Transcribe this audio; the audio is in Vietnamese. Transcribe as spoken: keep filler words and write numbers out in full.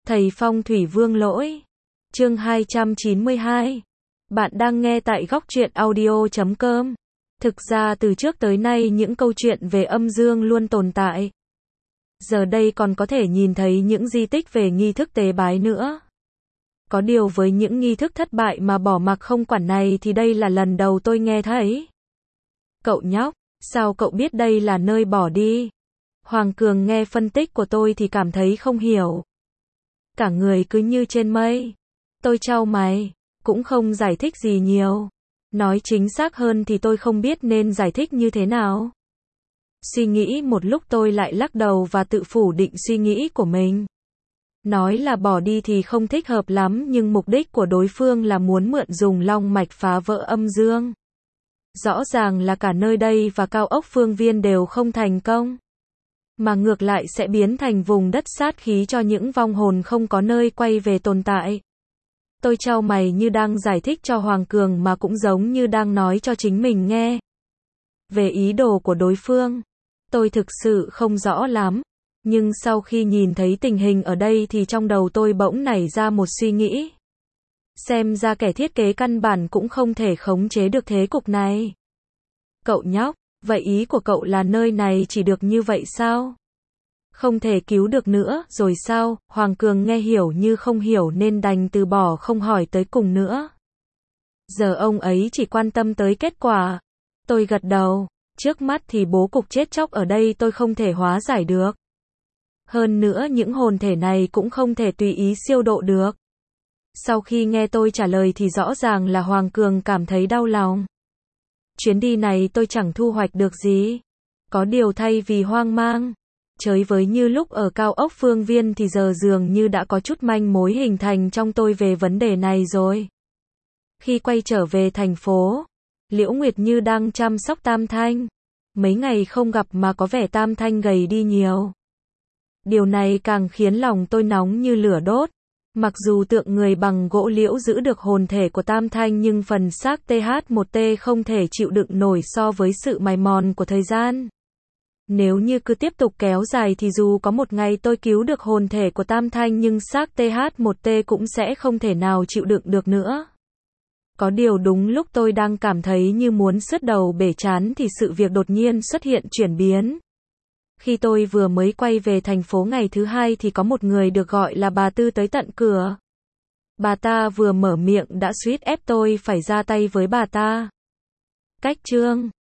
Thầy Phong Thủy Vương Lỗi. Chương hai trăm chín mươi hai. Bạn đang nghe tại góc truyện audio chấm com. Thực ra từ trước tới nay những câu chuyện về âm dương luôn tồn tại. Giờ đây còn có thể nhìn thấy những di tích về nghi thức tế bái nữa. Có điều với những nghi thức thất bại mà bỏ mặc không quản này thì đây là lần đầu tôi nghe thấy. Cậu nhóc, sao cậu biết đây là nơi bỏ đi? Hoàng Cường nghe phân tích của tôi thì cảm thấy không hiểu. Cả người cứ như trên mây. Tôi chau mày, cũng không giải thích gì nhiều. Nói chính xác hơn thì tôi không biết nên giải thích như thế nào. Suy nghĩ một lúc tôi lại lắc đầu và tự phủ định suy nghĩ của mình. Nói là bỏ đi thì không thích hợp lắm, nhưng mục đích của đối phương là muốn mượn dùng long mạch phá vỡ âm dương. Rõ ràng là cả nơi đây và cao ốc phương viên đều không thành công, mà ngược lại sẽ biến thành vùng đất sát khí cho những vong hồn không có nơi quay về tồn tại. Tôi chau mày như đang giải thích cho Hoàng Cường mà cũng giống như đang nói cho chính mình nghe. Về ý đồ của đối phương, tôi thực sự không rõ lắm. Nhưng sau khi nhìn thấy tình hình ở đây thì trong đầu tôi bỗng nảy ra một suy nghĩ. Xem ra kẻ thiết kế căn bản cũng không thể khống chế được thế cục này. Cậu nhóc, vậy ý của cậu là nơi này chỉ được như vậy sao? Không thể cứu được nữa, rồi sao? Hoàng Cường nghe hiểu như không hiểu nên đành từ bỏ không hỏi tới cùng nữa. Giờ ông ấy chỉ quan tâm tới kết quả. Tôi gật đầu, trước mắt thì bố cục chết chóc ở đây tôi không thể hóa giải được. Hơn nữa những hồn thể này cũng không thể tùy ý siêu độ được. Sau khi nghe tôi trả lời thì rõ ràng là Hoàng Cường cảm thấy đau lòng. Chuyến đi này tôi chẳng thu hoạch được gì. Có điều thay vì hoang mang, chới với như lúc ở cao ốc phương viên thì giờ dường như đã có chút manh mối hình thành trong tôi về vấn đề này rồi. Khi quay trở về thành phố, Liễu Nguyệt như đang chăm sóc Tam Thanh. Mấy ngày không gặp mà có vẻ Tam Thanh gầy đi nhiều. Điều này càng khiến lòng tôi nóng như lửa đốt. Mặc dù tượng người bằng gỗ liễu giữ được hồn thể của Tam Thanh nhưng phần xác T H một T không thể chịu đựng nổi so với sự mài mòn của thời gian. Nếu như cứ tiếp tục kéo dài thì dù có một ngày tôi cứu được hồn thể của Tam Thanh nhưng xác T H một T cũng sẽ không thể nào chịu đựng được nữa. Có điều đúng lúc tôi đang cảm thấy như muốn sứt đầu bể trán thì sự việc đột nhiên xuất hiện chuyển biến. Khi tôi vừa mới quay về thành phố ngày thứ hai thì có một người được gọi là bà Tư tới tận cửa. Bà ta vừa mở miệng đã suýt ép tôi phải ra tay với bà ta. Cách Trương,